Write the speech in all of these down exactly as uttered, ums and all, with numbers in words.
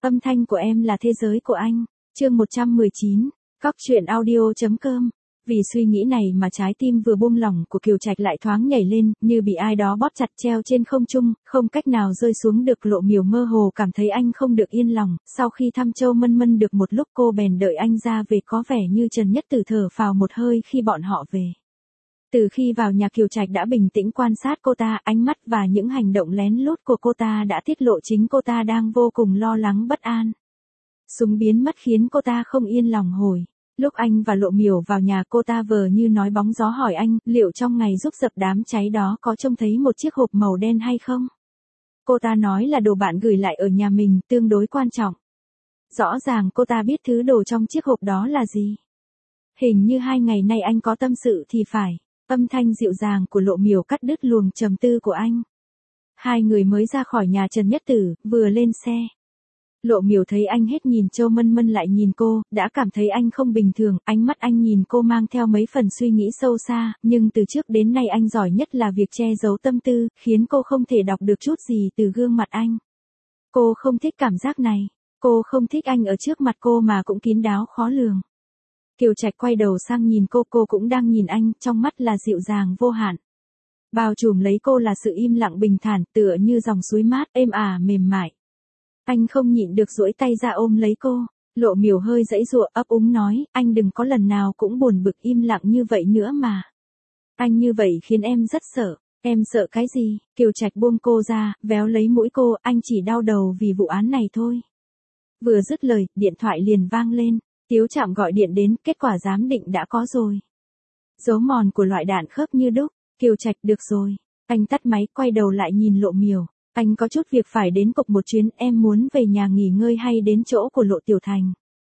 Âm thanh của em là thế giới của anh. Chương một trăm mười chín, Cóc truyện audio chấm com. Vì suy nghĩ này mà trái tim vừa buông lỏng của Kiều Trạch lại thoáng nhảy lên, như bị ai đó bóp chặt treo trên không trung, không cách nào rơi xuống được. Lộ Miểu mơ hồ cảm thấy anh không được yên lòng, sau khi thăm Châu Mân Mân được một lúc cô bèn đợi anh ra về, có vẻ như Trần Nhất Tử thở phào một hơi khi bọn họ về. Từ khi vào nhà Kiều Trạch đã bình tĩnh quan sát cô ta, ánh mắt và những hành động lén lút của cô ta đã tiết lộ chính cô ta đang vô cùng lo lắng bất an. Súng biến mất khiến cô ta không yên lòng hồi. Lúc anh và Lộ Miểu vào nhà, cô ta vờ như nói bóng gió hỏi anh, liệu trong ngày giúp dập đám cháy đó có trông thấy một chiếc hộp màu đen hay không? Cô ta nói là đồ bạn gửi lại ở nhà mình, tương đối quan trọng. Rõ ràng cô ta biết thứ đồ trong chiếc hộp đó là gì. Hình như hai ngày nay anh có tâm sự thì phải. Âm thanh dịu dàng của Lộ Miểu cắt đứt luồng trầm tư của anh. Hai người mới ra khỏi nhà Trần Nhất Tử, vừa lên xe. Lộ Miểu thấy anh hết nhìn Châu Mân Mân lại nhìn cô, đã cảm thấy anh không bình thường, ánh mắt anh nhìn cô mang theo mấy phần suy nghĩ sâu xa, nhưng từ trước đến nay anh giỏi nhất là việc che giấu tâm tư, khiến cô không thể đọc được chút gì từ gương mặt anh. Cô không thích cảm giác này, cô không thích anh ở trước mặt cô mà cũng kín đáo khó lường. Kiều Trạch quay đầu sang nhìn cô, cô cũng đang nhìn anh, trong mắt là dịu dàng vô hạn. Bao trùm lấy cô là sự im lặng bình thản, tựa như dòng suối mát, êm ả mềm mại. Anh không nhịn được duỗi tay ra ôm lấy cô. Lộ Miểu hơi giãy giụa, ấp úng nói, anh đừng có lần nào cũng buồn bực im lặng như vậy nữa mà. Anh như vậy khiến em rất sợ. Em sợ cái gì? Kiều Trạch buông cô ra, véo lấy mũi cô, anh chỉ đau đầu vì vụ án này thôi. Vừa dứt lời, điện thoại liền vang lên. Tiếu Trạm gọi điện đến, kết quả giám định đã có rồi. Dấu mòn của loại đạn khớp như đúc. Kiều Trạch, được rồi. Anh tắt máy, quay đầu lại nhìn Lộ Miểu. Anh có chút việc phải đến cục một chuyến, em muốn về nhà nghỉ ngơi hay đến chỗ của Lộ Tiểu Thành?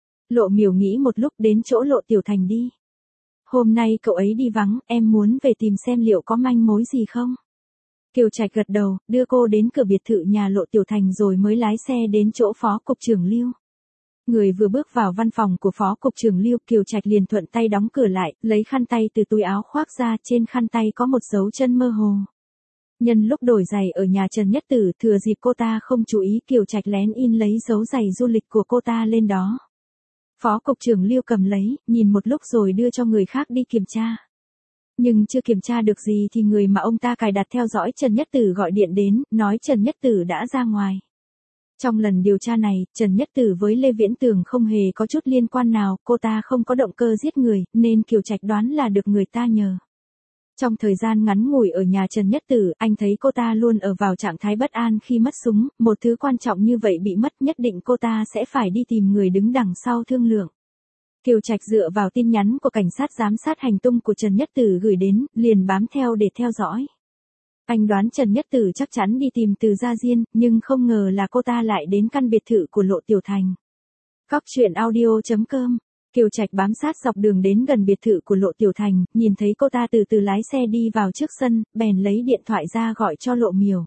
Lộ Miểu nghĩ một lúc, đến chỗ Lộ Tiểu Thành đi. Hôm nay cậu ấy đi vắng, em muốn về tìm xem liệu có manh mối gì không? Kiều Trạch gật đầu, đưa cô đến cửa biệt thự nhà Lộ Tiểu Thành rồi mới lái xe đến chỗ Phó Cục trưởng Lưu. Người vừa bước vào văn phòng của Phó Cục trưởng Lưu, Kiều Trạch liền thuận tay đóng cửa lại, lấy khăn tay từ túi áo khoác ra, trên khăn tay có một dấu chân mơ hồ. Nhân lúc đổi giày ở nhà Trần Nhất Tử, thừa dịp cô ta không chú ý, Kiều Trạch lén in lấy dấu giày du lịch của cô ta lên đó. Phó Cục trưởng Lưu cầm lấy, nhìn một lúc rồi đưa cho người khác đi kiểm tra. Nhưng chưa kiểm tra được gì thì người mà ông ta cài đặt theo dõi Trần Nhất Tử gọi điện đến, nói Trần Nhất Tử đã ra ngoài. Trong lần điều tra này, Trần Nhất Tử với Lê Viễn Tường không hề có chút liên quan nào, cô ta không có động cơ giết người, nên Kiều Trạch đoán là được người ta nhờ. Trong thời gian ngắn ngủi ở nhà Trần Nhất Tử, anh thấy cô ta luôn ở vào trạng thái bất an khi mất súng, một thứ quan trọng như vậy bị mất, nhất định cô ta sẽ phải đi tìm người đứng đằng sau thương lượng. Kiều Trạch dựa vào tin nhắn của cảnh sát giám sát hành tung của Trần Nhất Tử gửi đến, liền bám theo để theo dõi. Anh đoán Trần Nhất Tử chắc chắn đi tìm Từ Gia Diên, nhưng không ngờ là cô ta lại đến căn biệt thự của Lộ Tiểu Thành. Cóc truyện audio chấm com. Kiều Trạch bám sát dọc đường đến gần biệt thự của Lộ Tiểu Thành, nhìn thấy cô ta từ từ lái xe đi vào trước sân, bèn lấy điện thoại ra gọi cho Lộ Miểu.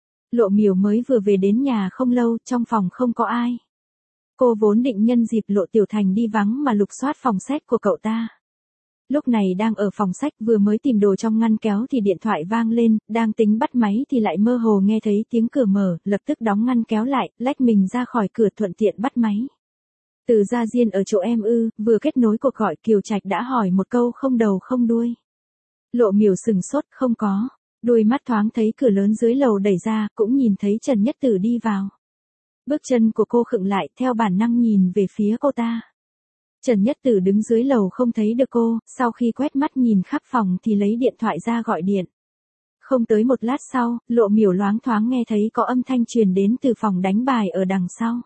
Lộ Miểu mới vừa về đến nhà không lâu, trong phòng không có ai. Cô vốn định nhân dịp Lộ Tiểu Thành đi vắng mà lục soát phòng sách của cậu ta. Lúc này đang ở phòng sách, vừa mới tìm đồ trong ngăn kéo thì điện thoại vang lên, đang tính bắt máy thì lại mơ hồ nghe thấy tiếng cửa mở, lập tức đóng ngăn kéo lại, lách mình ra khỏi cửa thuận tiện bắt máy. Từ Gia Diên ở chỗ em ư? Vừa kết nối cuộc gọi, Kiều Trạch đã hỏi một câu không đầu không đuôi. Lộ Miểu sừng sốt, không có. Đôi mắt thoáng thấy cửa lớn dưới lầu đẩy ra, cũng nhìn thấy Trần Nhất Tử đi vào. Bước chân của cô khựng lại, theo bản năng nhìn về phía cô ta. Trần Nhất Tử đứng dưới lầu không thấy được cô, sau khi quét mắt nhìn khắp phòng thì lấy điện thoại ra gọi điện. Không tới một lát sau, Lộ Miểu loáng thoáng nghe thấy có âm thanh truyền đến từ phòng đánh bài ở đằng sau.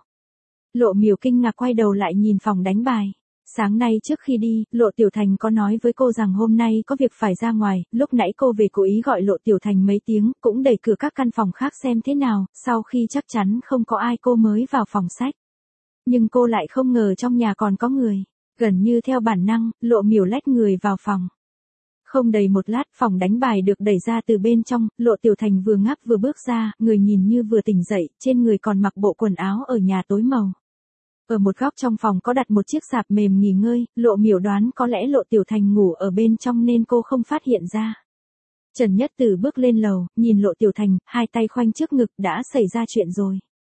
Lộ Miểu kinh ngạc quay đầu lại nhìn phòng đánh bài. Sáng nay trước khi đi, Lộ Tiểu Thành có nói với cô rằng hôm nay có việc phải ra ngoài, lúc nãy cô về cố ý gọi Lộ Tiểu Thành mấy tiếng, cũng đẩy cửa các căn phòng khác xem thế nào, sau khi chắc chắn không có ai cô mới vào phòng sách. Nhưng cô lại không ngờ trong nhà còn có người. Gần như theo bản năng, Lộ Miểu lách người vào phòng. Không đầy một lát, phòng đánh bài được đẩy ra từ bên trong, Lộ Tiểu Thành vừa ngáp vừa bước ra, người nhìn như vừa tỉnh dậy, trên người còn mặc bộ quần áo ở nhà tối màu. Ở một góc trong phòng có đặt một chiếc sạp mềm nghỉ ngơi, Lộ Miểu đoán có lẽ Lộ Tiểu Thành ngủ ở bên trong nên cô không phát hiện ra. Trần Nhất Tử bước lên lầu, nhìn Lộ Tiểu Thành, hai tay khoanh trước ngực, đã xảy ra chuyện rồi.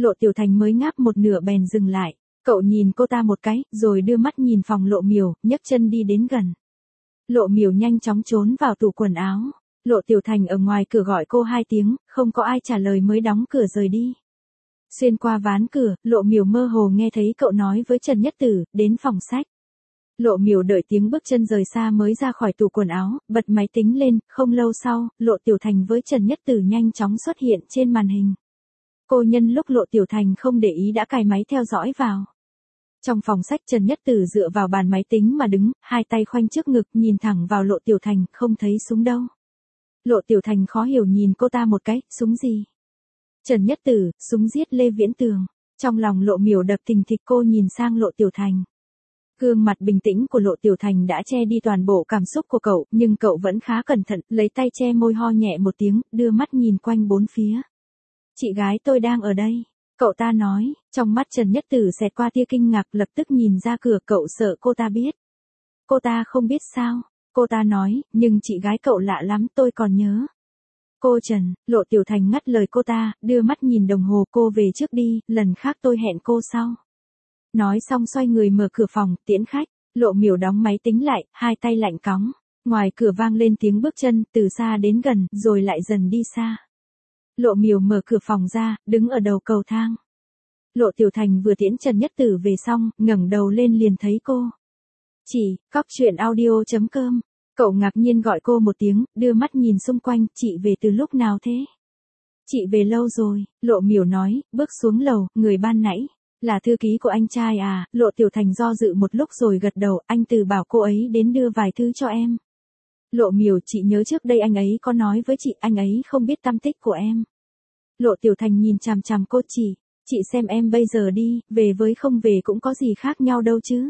Lộ Tiểu Thành mới ngáp một nửa bèn dừng lại. Cậu nhìn cô ta một cái, rồi đưa mắt nhìn phòng Lộ Miểu, nhấc chân đi đến gần. Lộ Miểu nhanh chóng trốn vào tủ quần áo. Lộ Tiểu Thành ở ngoài cửa gọi cô hai tiếng, không có ai trả lời mới đóng cửa rời đi. Xuyên qua ván cửa, Lộ Miểu mơ hồ nghe thấy cậu nói với Trần Nhất Tử, đến phòng sách. Lộ Miểu đợi tiếng bước chân rời xa mới ra khỏi tủ quần áo, bật máy tính lên, không lâu sau, Lộ Tiểu Thành với Trần Nhất Tử nhanh chóng xuất hiện trên màn hình. Cô nhân lúc Lộ Tiểu Thành không để ý đã cài máy theo dõi vào. Trong phòng sách Trần Nhất Tử dựa vào bàn máy tính mà đứng, hai tay khoanh trước ngực nhìn thẳng vào Lộ Tiểu Thành, không thấy súng đâu. Lộ Tiểu Thành khó hiểu nhìn cô ta một cái, súng gì? Trần Nhất Tử, súng giết Lê Viễn Tường. Trong lòng Lộ Miểu đập thình thịch, cô nhìn sang Lộ Tiểu Thành. Gương mặt bình tĩnh của Lộ Tiểu Thành đã che đi toàn bộ cảm xúc của cậu, nhưng cậu vẫn khá cẩn thận, lấy tay che môi ho nhẹ một tiếng, đưa mắt nhìn quanh bốn phía. Chị gái tôi đang ở đây. Cậu ta nói, trong mắt Trần Nhất Tử xẹt qua tia kinh ngạc, lập tức nhìn ra cửa, cậu sợ cô ta biết. Cô ta không biết sao? Cô ta nói, nhưng chị gái cậu lạ lắm, tôi còn nhớ. Cô Trần, Lộ Tiểu Thành ngắt lời cô ta, đưa mắt nhìn đồng hồ, cô về trước đi, lần khác tôi hẹn cô sau. Nói xong xoay người mở cửa phòng, tiễn khách. Lộ Miểu đóng máy tính lại, hai tay lạnh cóng. Ngoài cửa vang lên tiếng bước chân, từ xa đến gần, rồi lại dần đi xa. Lộ Miểu mở cửa phòng ra, đứng ở đầu cầu thang. Lộ Tiểu Thành vừa tiễn Trần Nhất Tử về xong, ngẩng đầu lên liền thấy cô. Chị, cóc truyện audio chấm com. Cậu ngạc nhiên gọi cô một tiếng, đưa mắt nhìn xung quanh, chị về từ lúc nào thế? Chị về lâu rồi, Lộ Miểu nói, bước xuống lầu, người ban nãy. Là thư ký của anh trai à? Lộ Tiểu Thành do dự một lúc rồi gật đầu, anh từ bảo cô ấy đến đưa vài thứ cho em. Lộ Miểu, chị nhớ trước đây anh ấy có nói với chị, anh ấy không biết tăm tích của em. Lộ Tiểu Thành nhìn chằm chằm cô, chị, chị xem em bây giờ đi, về với không về cũng có gì khác nhau đâu chứ.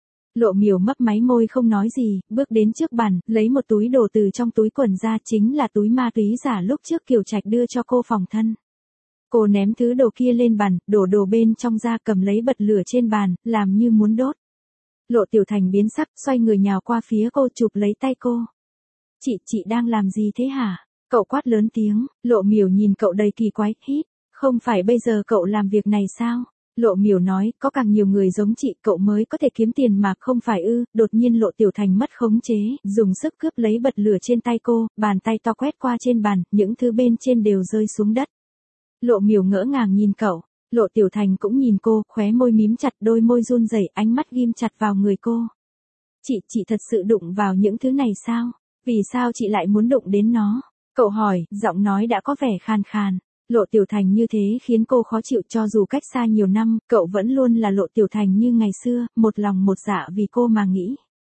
Lộ Miểu mấp máy môi không nói gì, bước đến trước bàn, lấy một túi đồ từ trong túi quần ra, chính là túi ma túy giả lúc trước Kiều Trạch đưa cho cô phòng thân. Cô ném thứ đồ kia lên bàn, đổ đồ bên trong ra, cầm lấy bật lửa trên bàn, làm như muốn đốt. Lộ Tiểu Thành biến sắc, xoay người nhào qua phía cô, chụp lấy tay cô. Chị, chị đang làm gì thế hả? Cậu quát lớn tiếng. Lộ Miểu nhìn cậu đầy kỳ quái, hít. Không phải bây giờ cậu làm việc này sao? Lộ Miểu nói, có càng nhiều người giống chị, cậu mới có thể kiếm tiền mà, không phải ư? Đột nhiên Lộ Tiểu Thành mất khống chế, dùng sức cướp lấy bật lửa trên tay cô, bàn tay to quét qua trên bàn, những thứ bên trên đều rơi xuống đất. Lộ Miểu ngỡ ngàng nhìn cậu. Lộ Tiểu Thành cũng nhìn cô, khóe môi mím chặt, đôi môi run rẩy, ánh mắt ghim chặt vào người cô. Chị, chị thật sự đụng vào những thứ này sao? Vì sao chị lại muốn đụng đến nó? Cậu hỏi, giọng nói đã có vẻ khàn khàn. Lộ Tiểu Thành như thế khiến cô khó chịu, cho dù cách xa nhiều năm, cậu vẫn luôn là Lộ Tiểu Thành như ngày xưa, một lòng một dạ vì cô mà nghĩ.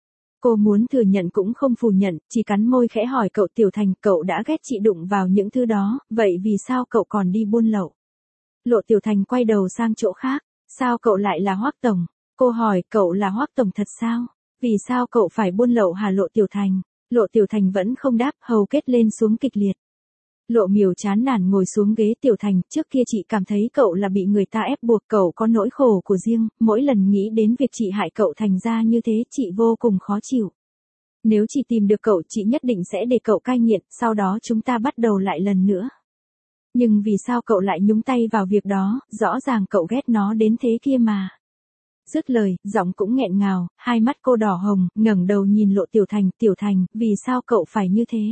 Cô muốn thừa nhận cũng không phủ nhận, chỉ cắn môi khẽ hỏi cậu, Tiểu Thành, cậu đã ghét chị đụng vào những thứ đó, vậy vì sao cậu còn đi buôn lậu? Lộ Tiểu Thành quay đầu sang chỗ khác, sao cậu lại là Hoắc Tổng? Cô hỏi, cậu là Hoắc Tổng thật sao? Vì sao cậu phải buôn lậu hả Lộ Tiểu Thành? Lộ Tiểu Thành vẫn không đáp, hầu kết lên xuống kịch liệt. Lộ Miểu chán nản ngồi xuống ghế. Tiểu Thành, trước kia chị cảm thấy cậu là bị người ta ép buộc, cậu có nỗi khổ của riêng, mỗi lần nghĩ đến việc chị hại cậu thành ra như thế, chị vô cùng khó chịu. Nếu chị tìm được cậu, chị nhất định sẽ để cậu cai nghiện, sau đó chúng ta bắt đầu lại lần nữa. Nhưng vì sao cậu lại nhúng tay vào việc đó, rõ ràng cậu ghét nó đến thế kia mà. Dứt lời, giọng cũng nghẹn ngào, hai mắt cô đỏ hồng, ngẩng đầu nhìn Lộ Tiểu Thành, Tiểu Thành, vì sao cậu phải như thế?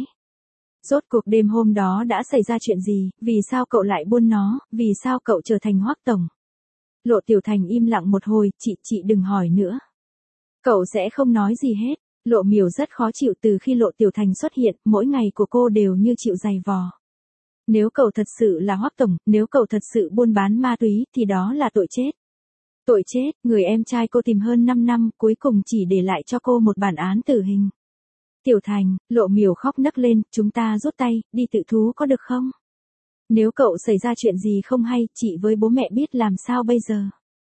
Rốt cuộc đêm hôm đó đã xảy ra chuyện gì, vì sao cậu lại buôn nó, vì sao cậu trở thành Hoắc Tổng? Lộ Tiểu Thành im lặng một hồi, chị, chị đừng hỏi nữa. Cậu sẽ không nói gì hết. Lộ Miểu rất khó chịu, từ khi Lộ Tiểu Thành xuất hiện, mỗi ngày của cô đều như chịu giày vò. Nếu cậu thật sự là Hoắc Tổng, nếu cậu thật sự buôn bán ma túy, thì đó là tội chết. Tội chết, người em trai cô tìm hơn năm năm, cuối cùng chỉ để lại cho cô một bản án tử hình. Tiểu Thành, Lộ Miểu khóc nấc lên, chúng ta rút tay, đi tự thú có được không? Nếu cậu xảy ra chuyện gì không hay, chị với bố mẹ biết làm sao bây giờ?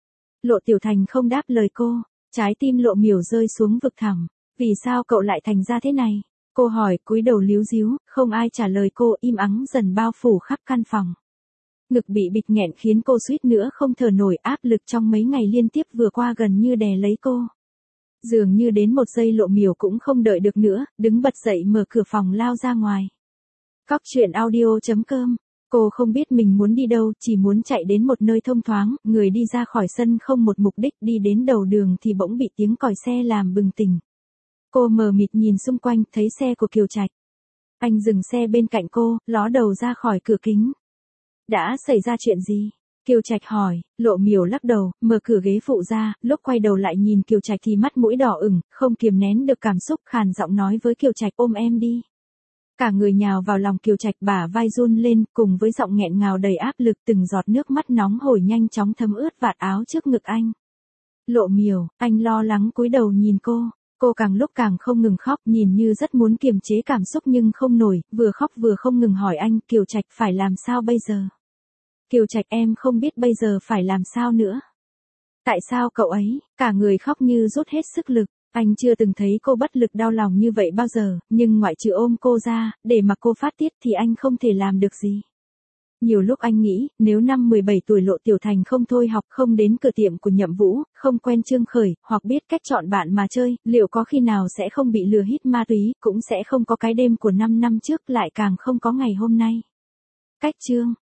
Lộ Tiểu Thành không đáp lời cô, trái tim Lộ Miểu rơi xuống vực thẳm. Vì sao cậu lại thành ra thế này? Cô hỏi, cúi đầu líu díu, không ai trả lời cô, im ắng dần bao phủ khắp căn phòng. Ngực bị bịt nghẹn khiến cô suýt nữa không thở nổi, áp lực trong mấy ngày liên tiếp vừa qua gần như đè lấy cô. Dường như đến một giây Lộ Miểu cũng không đợi được nữa, đứng bật dậy mở cửa phòng lao ra ngoài. Cóc truyện audio chấm com Cô không biết mình muốn đi đâu, chỉ muốn chạy đến một nơi thông thoáng, người đi ra khỏi sân không một mục đích, đi đến đầu đường thì bỗng bị tiếng còi xe làm bừng tỉnh. Cô mờ mịt nhìn xung quanh, thấy xe của Kiều Trạch. Anh dừng xe bên cạnh cô, ló đầu ra khỏi cửa kính. Đã xảy ra chuyện gì? Kiều Trạch hỏi. Lộ Miểu lắc đầu, mở cửa ghế phụ ra, lúc quay đầu lại nhìn Kiều Trạch thì mắt mũi đỏ ửng, không kiềm nén được cảm xúc, khàn giọng nói với Kiều Trạch, ôm em đi. Cả người nhào vào lòng Kiều Trạch, bả vai run lên, cùng với giọng nghẹn ngào đầy áp lực, từng giọt nước mắt nóng hổi nhanh chóng thấm ướt vạt áo trước ngực anh. Lộ Miểu, anh lo lắng cúi đầu nhìn cô. Cô càng lúc càng không ngừng khóc, nhìn như rất muốn kiềm chế cảm xúc nhưng không nổi, vừa khóc vừa không ngừng hỏi anh, Kiều Trạch phải làm sao bây giờ? Kiều Trạch, em không biết bây giờ phải làm sao nữa. Tại sao cậu ấy? Cả người khóc như rút hết sức lực. Anh chưa từng thấy cô bất lực đau lòng như vậy bao giờ, nhưng ngoại trừ ôm cô ra, để mặc cô phát tiết thì anh không thể làm được gì. Nhiều lúc anh nghĩ, nếu năm mười bảy tuổi Lộ Tiểu Thành không thôi học, không đến cửa tiệm của Nhậm Vũ, không quen Trương Khởi, hoặc biết cách chọn bạn mà chơi, liệu có khi nào sẽ không bị lừa hít ma túy, cũng sẽ không có cái đêm của năm năm trước, lại càng không có ngày hôm nay. Cách Trương